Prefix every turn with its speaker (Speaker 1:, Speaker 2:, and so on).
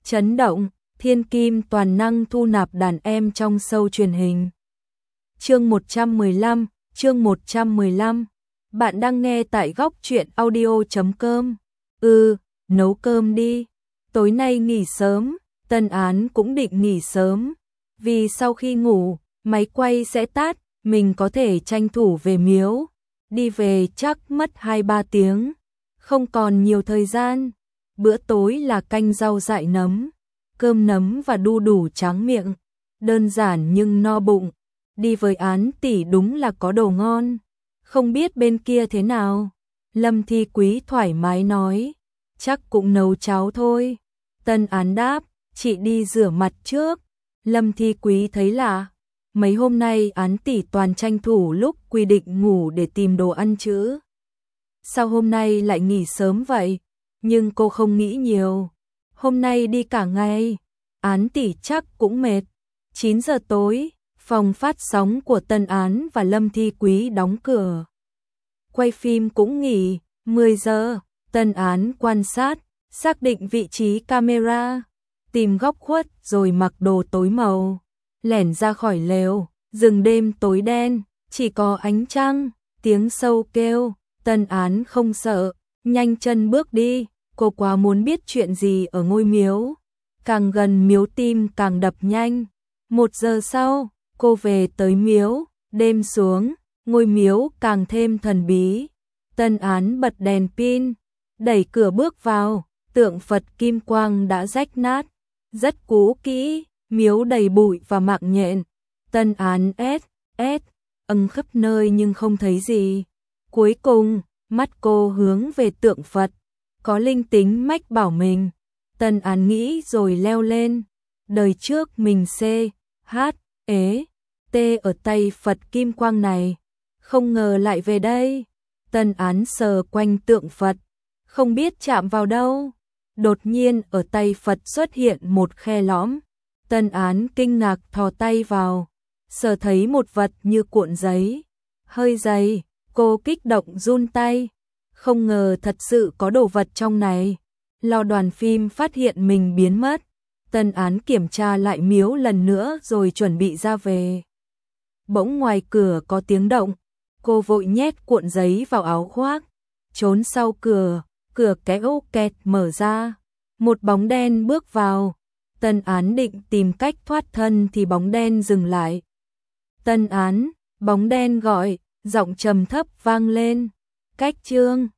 Speaker 1: Chấn động, thiên kim toàn năng thu nạp đàn em trong show truyền hình. Chương 115, chương 115. Bạn đang nghe tại góc truyện audio.com. Nấu cơm đi. Tối nay nghỉ sớm, Tân Án cũng định nghỉ sớm. Vì sau khi ngủ, máy quay sẽ tắt, mình có thể tranh thủ về miếu. Đi về chắc mất 2-3 tiếng. Không còn nhiều thời gian. Bữa tối là canh rau dại nấm, cơm nấm và đu đủ tráng miệng. Đơn giản nhưng no bụng. Đi với Án tỷ đúng là có đồ ngon. Không biết bên kia thế nào? Lâm Thi Quý thoải mái nói. Chắc cũng nấu cháo thôi. Tân Án đáp, chị đi rửa mặt trước. Lâm Thi Quý thấy lạ. Mấy hôm nay Án tỷ toàn tranh thủ lúc quy định ngủ để tìm đồ ăn chứ. Sao hôm nay lại nghỉ sớm vậy? Nhưng cô không nghĩ nhiều. Hôm nay đi cả ngày. Án tỷ chắc cũng mệt. 9 giờ tối, phòng phát sóng của Tân Án và Lâm Thi Quý đóng cửa. Quay phim cũng nghỉ. 10 giờ, Tân Án quan sát, xác định vị trí camera, tìm góc khuất rồi mặc đồ tối màu, lẻn ra khỏi lều. Rừng đêm tối đen, chỉ có ánh trăng, tiếng sâu kêu. Tân Án không sợ, nhanh chân bước đi. Cô quá muốn biết chuyện gì ở ngôi miếu. Càng gần miếu tim càng đập nhanh. 1 giờ sau, cô về tới miếu. Đêm xuống, ngôi miếu càng thêm thần bí. Tân Án bật đèn pin, đẩy cửa bước vào. Tượng Phật kim quang đã rách nát, rất cũ kỹ, miếu đầy bụi và mạng nhện. Tân Án ấn khắp nơi nhưng không thấy gì. Cuối cùng, mắt cô hướng về tượng Phật. Có linh tính mách bảo mình. Tân Án nghĩ rồi leo lên. Đời trước mình T ở tay Phật kim quang này. Không ngờ lại về đây. Tân Án sờ quanh tượng Phật, không biết chạm vào đâu. Đột nhiên ở tay Phật xuất hiện một khe lõm. Tân Án kinh ngạc thò tay vào, sờ thấy một vật như cuộn giấy. Hơi dày, cô kích động run tay. Không ngờ thật sự có đồ vật trong này. Lo đoàn phim phát hiện mình biến mất. Tân Án kiểm tra lại miếu lần nữa rồi chuẩn bị ra về. Bỗng ngoài cửa có tiếng động. Cô vội nhét cuộn giấy vào áo khoác, trốn sau cửa. Cửa kéo kẹt mở ra. Một bóng đen bước vào. Tân Án định tìm cách thoát thân thì bóng đen dừng lại. Tân Án, bóng đen gọi, giọng trầm thấp vang lên. Cách Trương.